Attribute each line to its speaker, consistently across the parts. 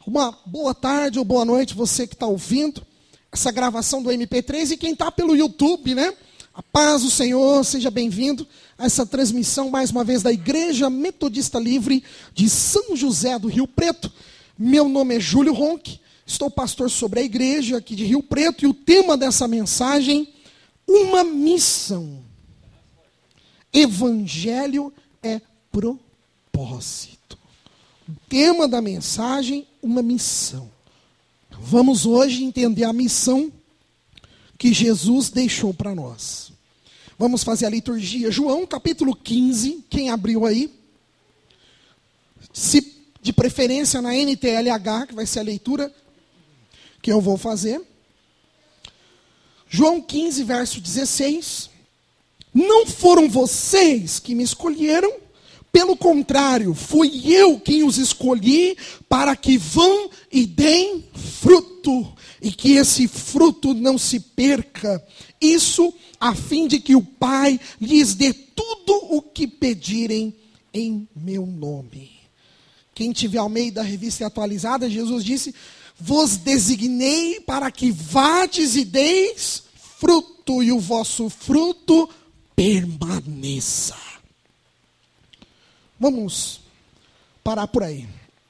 Speaker 1: Uma boa tarde ou boa noite, você que está ouvindo essa gravação do MP3 e quem está pelo YouTube, né? A paz do Senhor, seja bem-vindo a essa transmissão, mais uma vez, da Igreja Metodista Livre de São José do Rio Preto. Meu nome é Júlio Ronque, estou pastor sobre a igreja aqui de Rio Preto e o tema dessa mensagem, uma missão. Evangelho é propósito. O tema da mensagem, uma missão. Vamos hoje entender a missão que Jesus deixou para nós. Vamos fazer a liturgia. João, capítulo 15, quem abriu aí? Se de preferência na NTLH, que vai ser a leitura que eu vou fazer. João 15, verso 16. Não foram vocês que me escolheram, pelo contrário, fui eu quem os escolhi para que vão e deem fruto, e que esse fruto não se perca. Isso a fim de que o Pai lhes dê tudo o que pedirem em meu nome. Quem tiver Almeida Revista Atualizada, Jesus disse, vos designei para que vades e deis fruto, e o vosso fruto permaneça. Vamos parar por aí.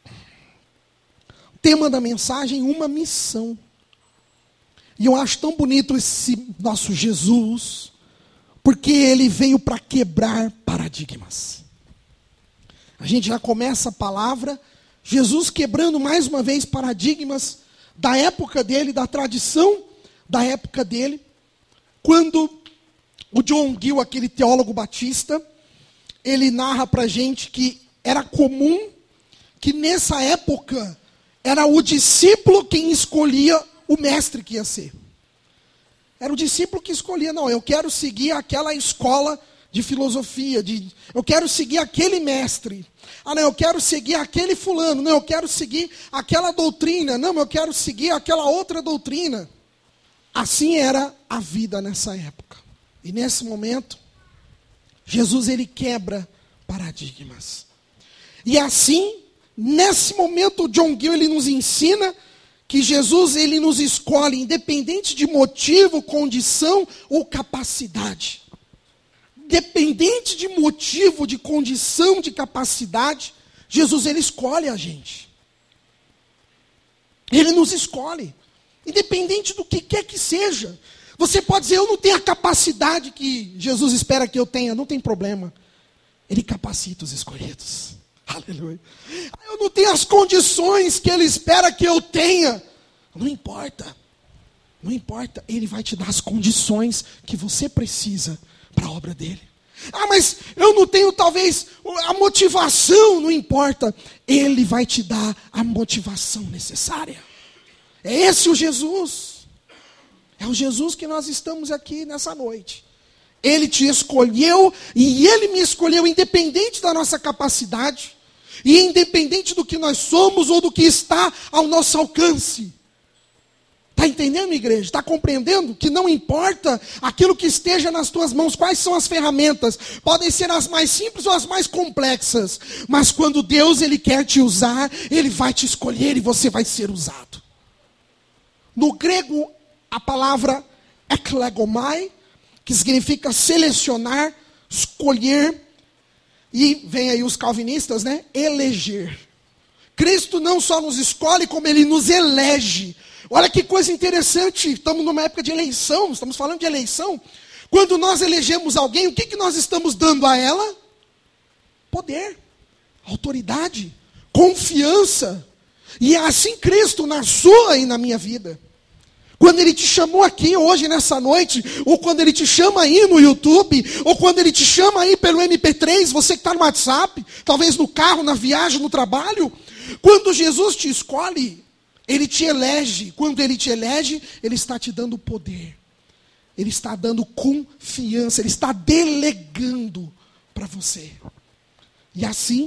Speaker 1: O tema da mensagem, uma missão. E eu acho tão bonito esse nosso Jesus, porque ele veio para quebrar paradigmas. A gente já começa a palavra, Jesus quebrando mais uma vez paradigmas da época dele, da tradição da época dele, quando o John Gill, aquele teólogo batista, ele narra para a gente que era comum que nessa época era o discípulo quem escolhia o mestre que ia ser. Era o discípulo que escolhia, não, eu quero seguir aquela escola de filosofia, eu quero seguir aquele mestre. Ah, não, eu quero seguir aquele fulano, não, eu quero seguir aquela doutrina, não, eu quero seguir aquela outra doutrina. Assim era a vida nessa época. E nesse momento, Jesus, ele quebra paradigmas. E assim, nesse momento, o John Gill, ele nos ensina que Jesus, ele nos escolhe, independente de motivo, condição ou capacidade. Independente de motivo, de condição, de capacidade, Jesus, ele escolhe a gente. Ele nos escolhe. Independente do que quer que seja. Você pode dizer, eu não tenho a capacidade que Jesus espera que eu tenha. Não tem problema. Ele capacita os escolhidos. Aleluia. Eu não tenho as condições que Ele espera que eu tenha. Não importa. Não importa. Ele vai te dar as condições que você precisa para a obra dEle. Ah, mas eu não tenho talvez a motivação. Não importa. Ele vai te dar a motivação necessária. É esse o Jesus. É o Jesus que nós estamos aqui nessa noite. Ele te escolheu e Ele me escolheu independente da nossa capacidade e independente do que nós somos ou do que está ao nosso alcance. Está entendendo, igreja? Está compreendendo que não importa aquilo que esteja nas tuas mãos, quais são as ferramentas, podem ser as mais simples ou as mais complexas, mas quando Deus ele quer te usar, Ele vai te escolher e você vai ser usado. No grego, a palavra eklegomai, que significa selecionar, escolher, e vem aí os calvinistas, né? Eleger. Cristo não só nos escolhe, como Ele nos elege. Olha que coisa interessante, estamos numa época de eleição, estamos falando de eleição. Quando nós elegemos alguém, o que nós estamos dando a ela? Poder, autoridade, confiança. E é assim Cristo na sua e na minha vida. Quando Ele te chamou aqui hoje, nessa noite, ou quando Ele te chama aí no YouTube, ou quando Ele te chama aí pelo MP3, você que está no WhatsApp, talvez no carro, na viagem, no trabalho, quando Jesus te escolhe, Ele te elege. Quando Ele te elege, Ele está te dando poder. Ele está dando confiança, Ele está delegando para você. E assim,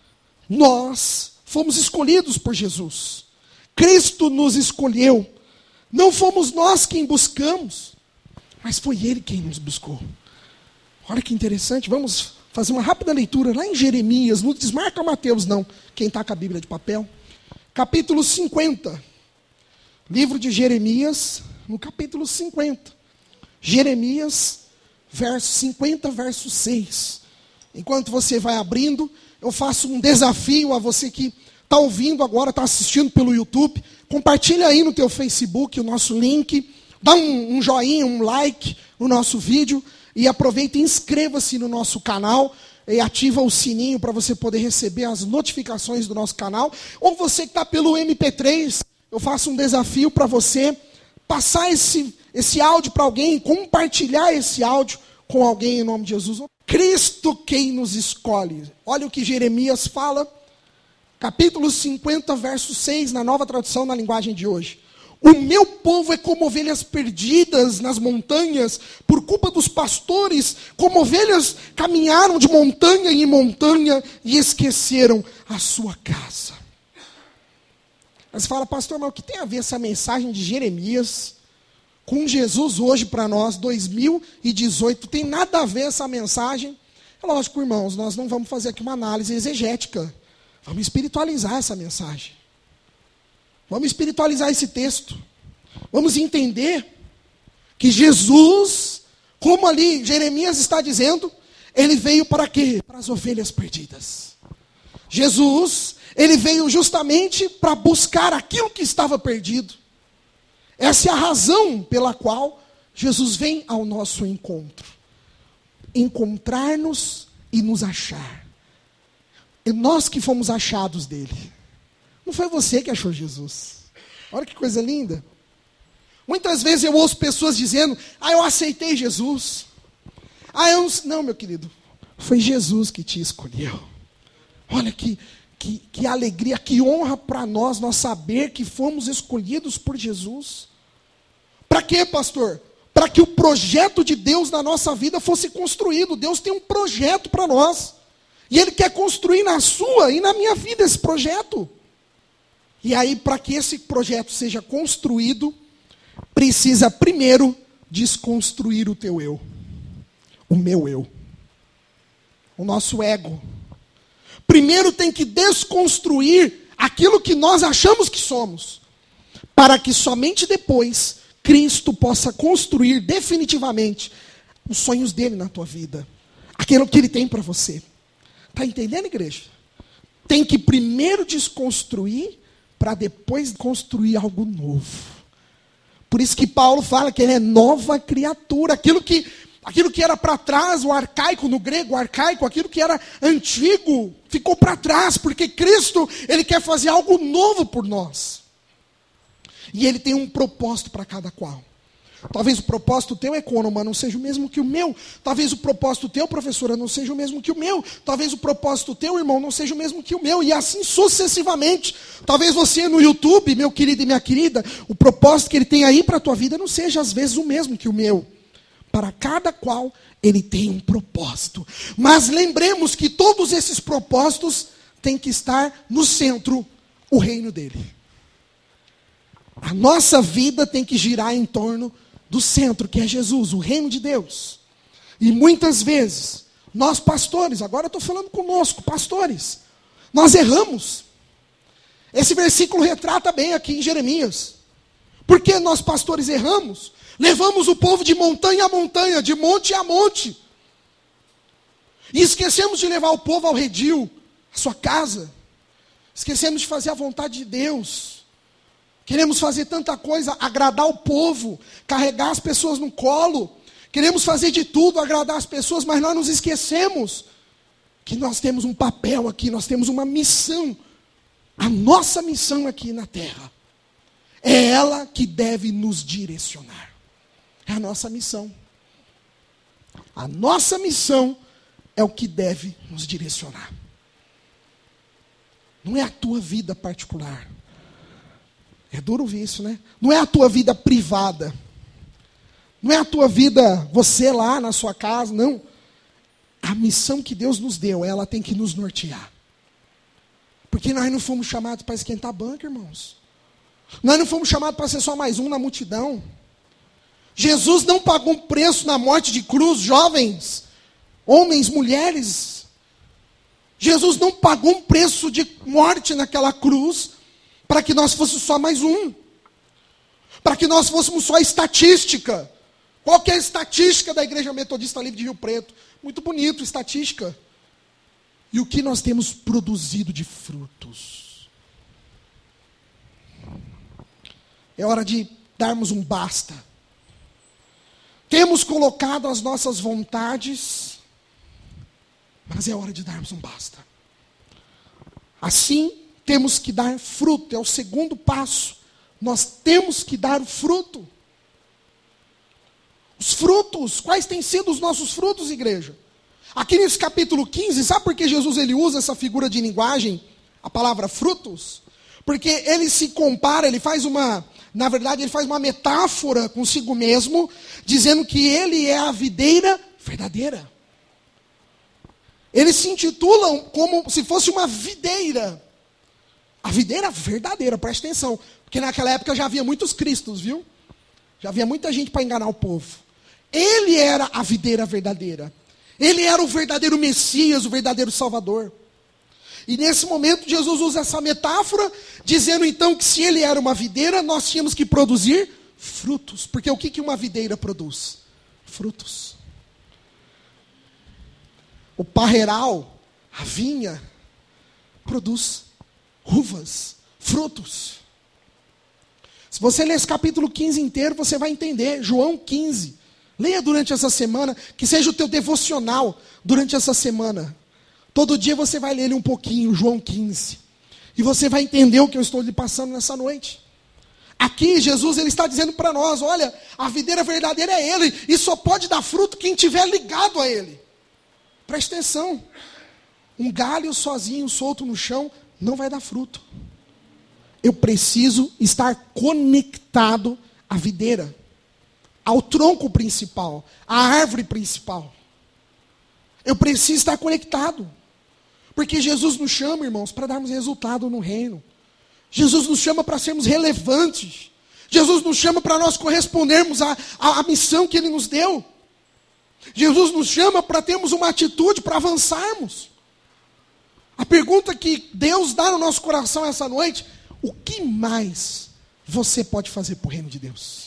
Speaker 1: nós fomos escolhidos por Jesus. Cristo nos escolheu. Não fomos nós quem buscamos, mas foi Ele quem nos buscou. Olha que interessante, vamos fazer uma rápida leitura lá em Jeremias, não desmarca Mateus não, quem está com a Bíblia de papel. capítulo 50. Livro de Jeremias, no capítulo 50. Jeremias, verso 50, verso 6. Enquanto você vai abrindo, eu faço um desafio a você que está ouvindo agora, está assistindo pelo YouTube. Compartilha aí no teu Facebook o nosso link. Dá um joinha, um like no nosso vídeo. E aproveita e inscreva-se no nosso canal. E ativa o sininho para você poder receber as notificações do nosso canal. Ou você que está pelo MP3, eu faço um desafio para você passar esse áudio para alguém, compartilhar esse áudio com alguém em nome de Jesus. Cristo quem nos escolhe. Olha o que Jeremias fala, capítulo 50, verso 6, na Nova Tradução, na linguagem de hoje. O meu povo é como ovelhas perdidas nas montanhas, por culpa dos pastores, como ovelhas caminharam de montanha em montanha e esqueceram a sua casa. Aí você fala, pastor, mas o que tem a ver essa mensagem de Jeremias com Jesus hoje para nós, 2018? Tem nada a ver essa mensagem? É lógico, irmãos, nós não vamos fazer aqui uma análise exegética. Vamos espiritualizar essa mensagem. Vamos espiritualizar esse texto. Vamos entender que Jesus, como ali Jeremias está dizendo, ele veio para quê? Para as ovelhas perdidas. Jesus, ele veio justamente para buscar aquilo que estava perdido. Essa é a razão pela qual Jesus vem ao nosso encontro. Encontrar-nos e nos achar. E nós que fomos achados dele. Não foi você que achou Jesus. Olha que coisa linda. Muitas vezes eu ouço pessoas dizendo, eu aceitei Jesus. Não, meu querido. Foi Jesus que te escolheu. Olha que alegria, que honra para nós saber que fomos escolhidos por Jesus. Para quê, pastor? Para que o projeto de Deus na nossa vida fosse construído. Deus tem um projeto para nós. E Ele quer construir na sua e na minha vida esse projeto. E aí, para que esse projeto seja construído, precisa primeiro desconstruir o teu eu. O meu eu. O nosso ego. Primeiro tem que desconstruir aquilo que nós achamos que somos. Para que somente depois Cristo possa construir definitivamente os sonhos dele na tua vida. Aquilo que ele tem para você. Está entendendo, igreja? Tem que primeiro desconstruir para depois construir algo novo. Por isso que Paulo fala que ele é nova criatura. Aquilo que era para trás, o arcaico, no grego, o arcaico, aquilo que era antigo, ficou para trás, porque Cristo, ele quer fazer algo novo por nós. E ele tem um propósito para cada qual. Talvez o propósito teu, econômico, não seja o mesmo que o meu. Talvez o propósito teu, professora, não seja o mesmo que o meu. Talvez o propósito teu, irmão, não seja o mesmo que o meu. E assim sucessivamente. Talvez você no YouTube, meu querido e minha querida, o propósito que ele tem aí para a tua vida não seja às vezes o mesmo que o meu. Para cada qual ele tem um propósito. Mas lembremos que todos esses propósitos têm que estar no centro, o reino dele. A nossa vida tem que girar em torno do centro, que é Jesus, o reino de Deus. E muitas vezes, nós pastores, agora eu estou falando conosco, pastores, nós erramos. Esse versículo retrata bem aqui em Jeremias. Por que nós pastores erramos? Levamos o povo de montanha a montanha, de monte a monte. E esquecemos de levar o povo ao redil, à sua casa. Esquecemos de fazer a vontade de Deus. Queremos fazer tanta coisa, agradar o povo, carregar as pessoas no colo. Queremos fazer de tudo, agradar as pessoas, mas nós nos esquecemos que nós temos um papel aqui, nós temos uma missão. A nossa missão aqui na terra. É ela que deve nos direcionar. É a nossa missão. A nossa missão é o que deve nos direcionar. Não é a tua vida particular. É duro ouvir isso, né? Não é a tua vida privada. Não é a tua vida, você lá na sua casa, não. A missão que Deus nos deu, ela tem que nos nortear. Porque nós não fomos chamados para esquentar a banca, irmãos. Nós não fomos chamados para ser só mais um na multidão. Jesus não pagou um preço na morte de cruz, jovens, homens, mulheres. Jesus não pagou um preço de morte naquela cruz para que nós fôssemos só mais um, para que nós fôssemos só estatística. Qual que é a estatística da Igreja Metodista Livre de Rio Preto? Muito bonito, estatística. E o que nós temos produzido de frutos? É hora de darmos um basta. Temos colocado as nossas vontades, mas é hora de darmos um basta. Assim, temos que dar fruto, é o segundo passo. Nós temos que dar fruto. Os frutos, quais têm sido os nossos frutos, igreja? Aqui nesse capítulo 15, sabe por que Jesus ele usa essa figura de linguagem, a palavra frutos? Porque ele se compara, ele faz uma metáfora consigo mesmo, dizendo que ele é a videira verdadeira. Eles se intitulam como se fosse uma videira. A videira verdadeira, presta atenção. Porque naquela época já havia muitos cristos, viu? Já havia muita gente para enganar o povo. Ele era a videira verdadeira. Ele era o verdadeiro Messias, o verdadeiro Salvador. E nesse momento Jesus usa essa metáfora, dizendo então que se ele era uma videira, nós tínhamos que produzir frutos. Porque o que uma videira produz? Frutos. O parreiral, a vinha, produz uvas, frutos. Se você ler esse capítulo 15 inteiro, você vai entender. João 15. Leia durante essa semana, que seja o teu devocional durante essa semana. Todo dia você vai ler ele um pouquinho, João 15. E você vai entender o que eu estou lhe passando nessa noite. Aqui Jesus ele está dizendo para nós, olha, a videira verdadeira é ele. E só pode dar fruto quem estiver ligado a ele. Preste atenção. Um galho sozinho, solto no chão, não vai dar fruto. Eu preciso estar conectado à videira, ao tronco principal, à árvore principal. Eu preciso estar conectado. Porque Jesus nos chama, irmãos, para darmos resultado no reino. Jesus nos chama para sermos relevantes. Jesus nos chama para nós correspondermos à missão que Ele nos deu. Jesus nos chama para termos uma atitude, para avançarmos. A pergunta que Deus dá no nosso coração essa noite: o que mais você pode fazer para o reino de Deus?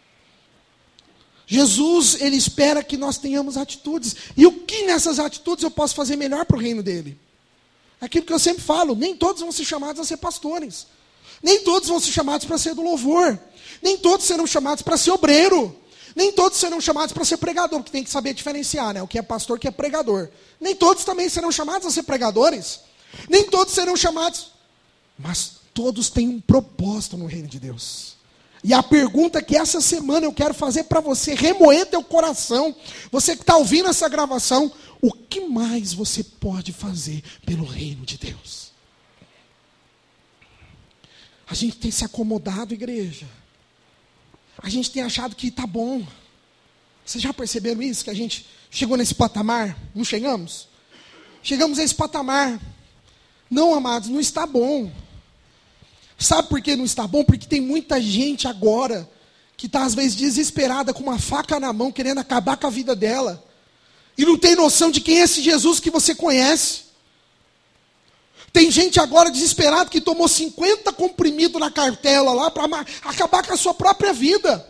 Speaker 1: Jesus, Ele espera que nós tenhamos atitudes. E o que nessas atitudes eu posso fazer melhor para o reino dEle? Aquilo que eu sempre falo, nem todos vão ser chamados a ser pastores. Nem todos vão ser chamados para ser do louvor. Nem todos serão chamados para ser obreiro. Nem todos serão chamados para ser pregador, porque tem que saber diferenciar, né? O que é pastor, o que é pregador. Nem todos também serão chamados a ser pregadores. Nem todos serão chamados. Mas todos têm um propósito no reino de Deus. E a pergunta que essa semana eu quero fazer para você, remoer teu coração, você que está ouvindo essa gravação, o que mais você pode fazer pelo reino de Deus? A gente tem se acomodado, igreja. A gente tem achado que está bom. Vocês já perceberam isso? Que a gente chegou nesse patamar? Não chegamos? Chegamos a esse patamar. Não, amados, não está bom. Sabe por que não está bom? Porque tem muita gente agora que está às vezes desesperada, com uma faca na mão, querendo acabar com a vida dela. E não tem noção de quem é esse Jesus que você conhece. Tem gente agora desesperada que tomou 50 comprimidos na cartela lá para acabar com a sua própria vida.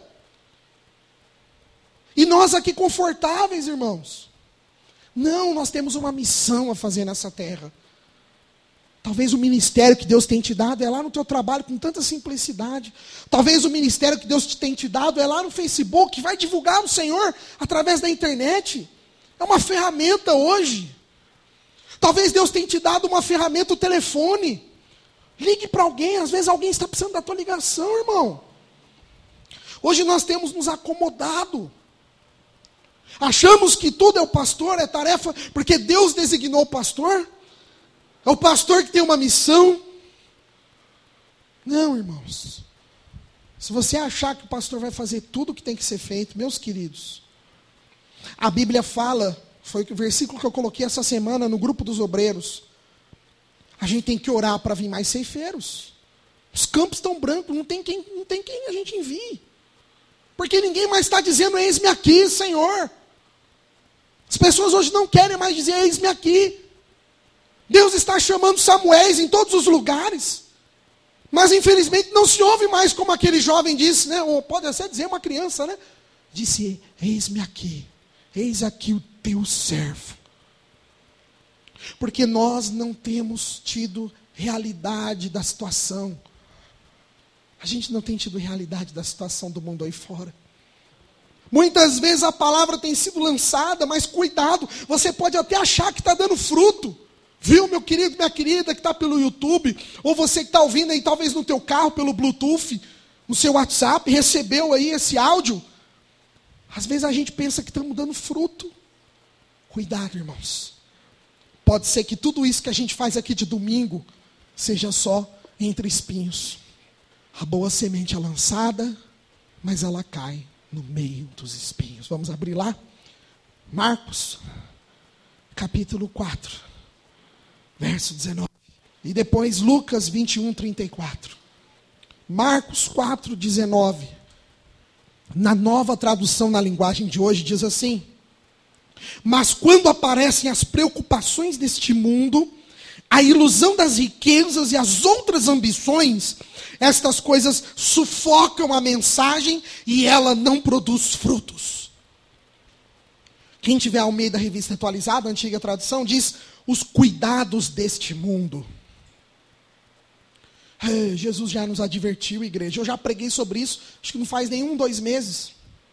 Speaker 1: E nós aqui confortáveis, irmãos. Não, nós temos uma missão a fazer nessa terra. Talvez o ministério que Deus tem te dado é lá no teu trabalho com tanta simplicidade. Talvez o ministério que Deus tem te dado é lá no Facebook, que vai divulgar o Senhor através da internet. É uma ferramenta hoje. Talvez Deus tenha te dado uma ferramenta, o telefone. Ligue para alguém, às vezes alguém está precisando da tua ligação, irmão. Hoje nós temos nos acomodado. Achamos que tudo é o pastor, é tarefa, porque Deus designou o pastor. É o pastor que tem uma missão. Não, irmãos. Se você achar que o pastor vai fazer tudo o que tem que ser feito, meus queridos, a Bíblia fala, foi o versículo que eu coloquei essa semana no grupo dos obreiros. A gente tem que orar para vir mais ceifeiros. Os campos estão brancos, não tem quem a gente envie. Porque ninguém mais está dizendo, eis-me aqui, Senhor. As pessoas hoje não querem mais dizer, eis-me aqui. Deus está chamando Samuéis em todos os lugares. Mas infelizmente não se ouve mais como aquele jovem disse, né? Ou pode até dizer uma criança, né? Disse, eis-me aqui, eis aqui o teu servo. Porque nós não temos tido realidade da situação. A gente não tem tido realidade da situação do mundo aí fora. Muitas vezes a palavra tem sido lançada, mas cuidado, você pode até achar que está dando fruto. Viu, meu querido, minha querida, que está pelo YouTube, ou você que está ouvindo aí, talvez no teu carro, pelo Bluetooth, no seu WhatsApp, recebeu aí esse áudio. Às vezes a gente pensa que estamos dando fruto. Cuidado, irmãos. Pode ser que tudo isso que a gente faz aqui de domingo, seja só entre espinhos. A boa semente é lançada, mas ela cai no meio dos espinhos. Vamos abrir lá? Marcos, capítulo 4. Verso 19. E depois Lucas 21, 34. Marcos 4, 19. Na nova tradução na linguagem de hoje diz assim: mas quando aparecem as preocupações deste mundo, a ilusão das riquezas e as outras ambições, estas coisas sufocam a mensagem e ela não produz frutos. Quem tiver Almeida Revista Atualizada, a antiga tradução, diz os cuidados deste mundo. Jesus já nos advertiu, igreja. Eu já preguei sobre isso, acho que não faz nem 2 meses.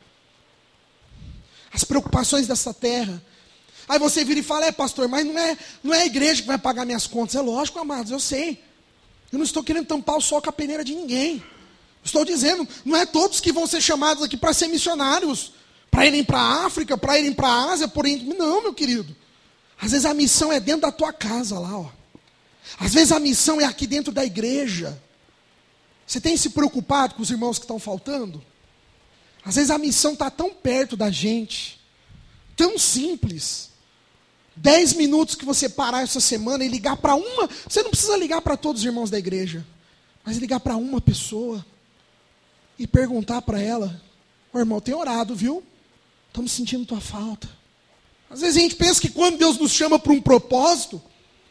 Speaker 1: As preocupações dessa terra. Aí você vira e fala, pastor, mas não é a igreja que vai pagar minhas contas. É lógico, amados, eu sei. Eu não estou querendo tampar o sol com a peneira de ninguém. Estou dizendo, não é todos que vão ser chamados aqui para ser missionários, para irem para a África, para irem para a Ásia, não, meu querido. Às vezes a missão é dentro da tua casa lá, ó. Às vezes a missão é aqui dentro da igreja. Você tem se preocupado com os irmãos que estão faltando? Às vezes a missão está tão perto da gente, tão simples. 10 minutos que você parar essa semana e ligar para uma, você não precisa ligar para todos os irmãos da igreja, mas ligar para uma pessoa e perguntar para ela, ô irmão, tem orado, viu? Estamos sentindo tua falta. Às vezes a gente pensa que quando Deus nos chama para um propósito,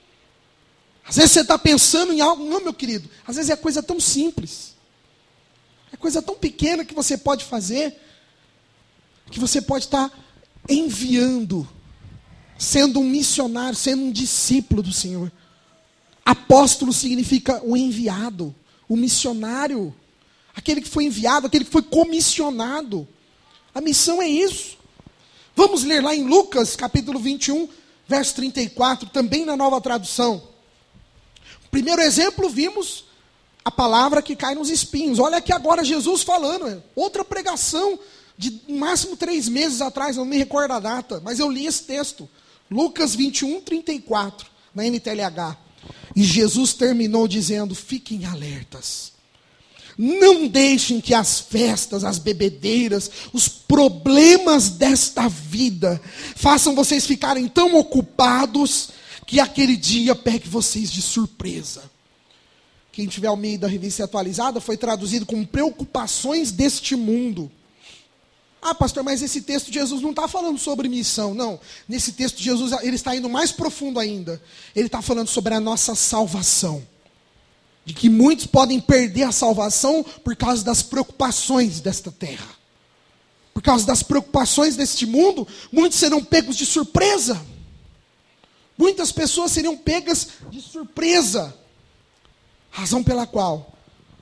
Speaker 1: às vezes você está pensando em algo, não, meu querido, às vezes é coisa tão simples, é coisa tão pequena que você pode fazer, que você pode estar enviando, sendo um missionário, sendo um discípulo do Senhor. Apóstolo significa o enviado, o missionário, aquele que foi enviado, aquele que foi comissionado. A missão é isso. Vamos ler lá em Lucas, capítulo 21, verso 34, também na nova tradução. Primeiro exemplo, vimos a palavra que cai nos espinhos. Olha aqui agora Jesus falando, outra pregação de máximo 3 meses atrás, não me recordo a data, mas eu li esse texto. Lucas 21, 34, na NTLH. E Jesus terminou dizendo, fiquem alertas. Não deixem que as festas, as bebedeiras, os problemas desta vida façam vocês ficarem tão ocupados que aquele dia pegue vocês de surpresa. Quem tiver Almeida Revista Atualizada foi traduzido como preocupações deste mundo. Ah, pastor, mas esse texto de Jesus não está falando sobre missão. Não, nesse texto de Jesus ele está indo mais profundo ainda. Ele está falando sobre a nossa salvação. De que muitos podem perder a salvação por causa das preocupações desta terra. Por causa das preocupações deste mundo, muitos serão pegos de surpresa. Muitas pessoas seriam pegas de surpresa. Razão pela qual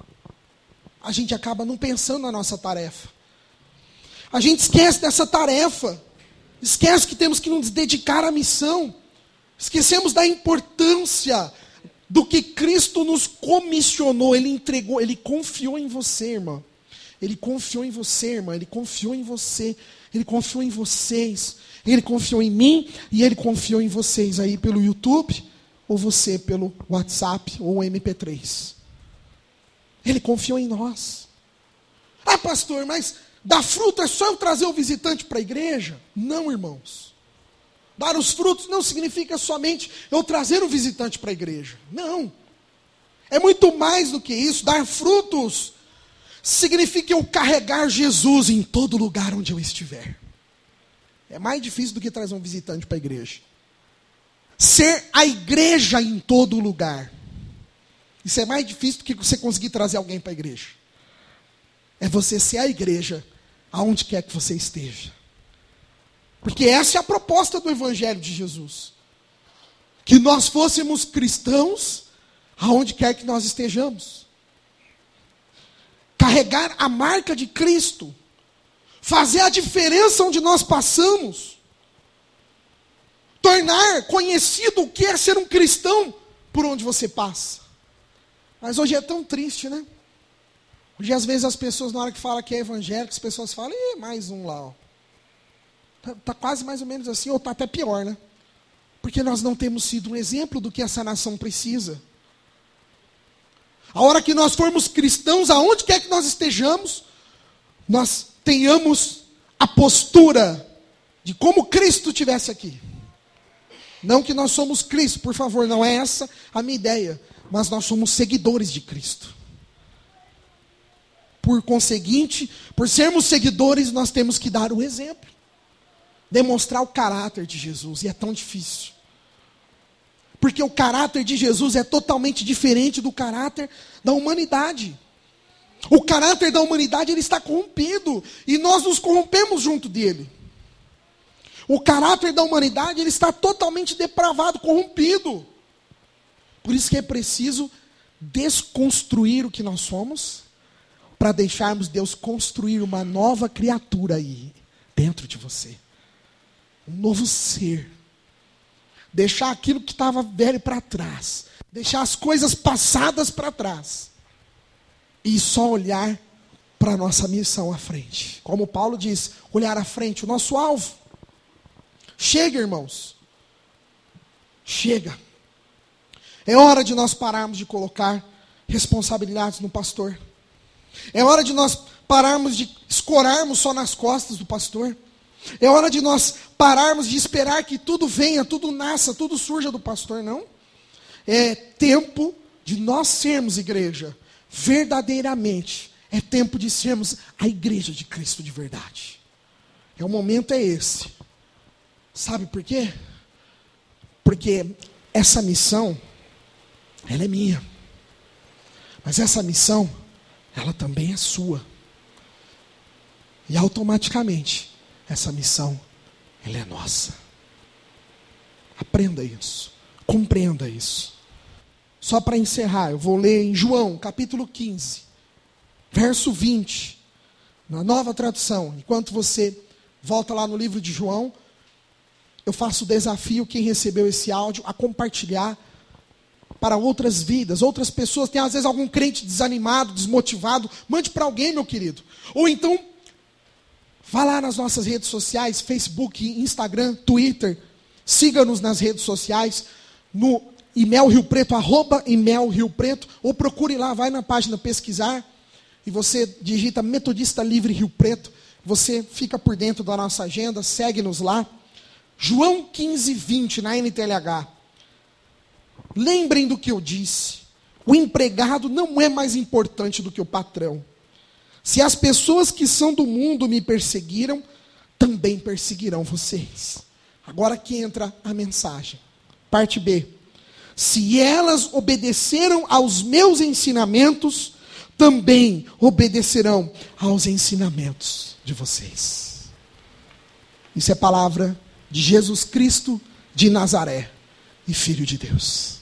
Speaker 1: a gente acaba não pensando na nossa tarefa. A gente esquece dessa tarefa. Esquece que temos que nos dedicar à missão. Esquecemos da importância do que Cristo nos comissionou. Ele entregou, Ele confiou em você, irmão. Ele confiou em você, irmã. Ele confiou em você. Ele confiou em vocês. Ele confiou em mim e Ele confiou em vocês aí pelo YouTube ou você pelo WhatsApp ou MP3. Ele confiou em nós. Ah, pastor, mas dar fruto é só eu trazer o visitante para a igreja? Não, irmãos. Dar os frutos não significa somente eu trazer o visitante para a igreja. Não. É muito mais do que isso. Dar frutos significa eu carregar Jesus em todo lugar onde eu estiver. É mais difícil do que trazer um visitante para a igreja. Ser a igreja em todo lugar. Isso é mais difícil do que você conseguir trazer alguém para a igreja. É você ser a igreja aonde quer que você esteja. Porque essa é a proposta do Evangelho de Jesus. Que nós fôssemos cristãos aonde quer que nós estejamos. Carregar a marca de Cristo. Fazer a diferença onde nós passamos. Tornar conhecido o que é ser um cristão por onde você passa. Mas hoje é tão triste, né? Hoje às vezes as pessoas, na hora que falam que é evangélico, as pessoas falam, mais um lá, ó. Tá quase mais ou menos assim, ou tá até pior, né? Porque nós não temos sido um exemplo do que essa nação precisa. A hora que nós formos cristãos, aonde quer que nós estejamos, nós tenhamos a postura de como Cristo estivesse aqui. Não que nós somos Cristo, por favor, não é essa a minha ideia. Mas nós somos seguidores de Cristo. Por conseguinte, por sermos seguidores, nós temos que dar o exemplo. Demonstrar o caráter de Jesus. E é tão difícil. Porque o caráter de Jesus é totalmente diferente do caráter da humanidade. O caráter da humanidade, ele está corrompido. E nós nos corrompemos junto dele. O caráter da humanidade, ele está totalmente depravado, corrompido. Por isso que é preciso desconstruir o que nós somos, para deixarmos Deus construir uma nova criatura aí, dentro de você. Um novo ser. Deixar aquilo que estava velho para trás. Deixar as coisas passadas para trás. E só olhar para a nossa missão à frente. Como Paulo diz, olhar à frente, o nosso alvo. Chega, irmãos. Chega. É hora de nós pararmos de colocar responsabilidades no pastor. É hora de nós pararmos de escorarmos só nas costas do pastor. É hora de nós pararmos de esperar que tudo venha, tudo nasça, tudo surja do pastor, não. É tempo de nós sermos igreja, verdadeiramente. É tempo de sermos a igreja de Cristo de verdade. O momento é esse. Sabe por quê? Porque essa missão, ela é minha. Mas essa missão, ela também é sua. E automaticamente, essa missão, ela é nossa. Aprenda isso. Compreenda isso. Só para encerrar, eu vou ler em João, capítulo 15, verso 20, na Nova Tradução. Enquanto você volta lá no livro de João, eu faço o desafio, quem recebeu esse áudio, a compartilhar para outras vidas, outras pessoas. Tem às vezes algum crente desanimado, desmotivado, mande para alguém, meu querido. Ou então, vá lá nas nossas redes sociais, Facebook, Instagram, Twitter. Siga-nos nas redes sociais, no Imel Rio Preto, @Imel Rio Preto, ou procure lá, vai na página pesquisar, e você digita Metodista Livre Rio Preto, você fica por dentro da nossa agenda, segue-nos lá. João 15, 20, na NTLH. Lembrem do que eu disse, o empregado não é mais importante do que o patrão. Se as pessoas que são do mundo me perseguiram, também perseguirão vocês. Agora que entra a mensagem. Parte B. Se elas obedeceram aos meus ensinamentos, também obedecerão aos ensinamentos de vocês. Isso é palavra de Jesus Cristo de Nazaré e Filho de Deus.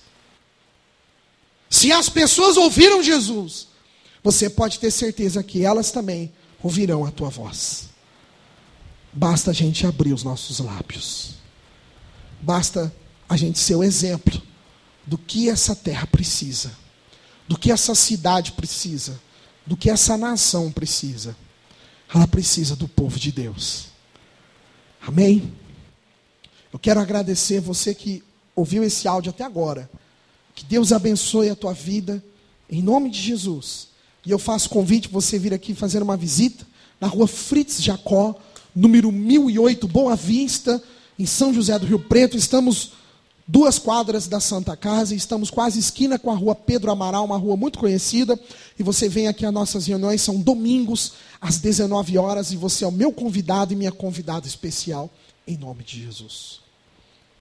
Speaker 1: Se as pessoas ouviram Jesus, você pode ter certeza que elas também ouvirão a tua voz. Basta a gente abrir os nossos lábios. Basta a gente ser o exemplo do que essa terra precisa, do que essa cidade precisa, do que essa nação precisa. Ela precisa do povo de Deus. Amém? Eu quero agradecer você que ouviu esse áudio até agora. Que Deus abençoe a tua vida, em nome de Jesus. E eu faço convite para você vir aqui fazer uma visita na rua Fritz Jacó, número 1008, Boa Vista, em São José do Rio Preto. Estamos 2 quadras da Santa Casa, estamos quase esquina com a rua Pedro Amaral, uma rua muito conhecida. E você vem aqui, as nossas reuniões são domingos, às 19 horas, e você é o meu convidado e minha convidada especial, em nome de Jesus.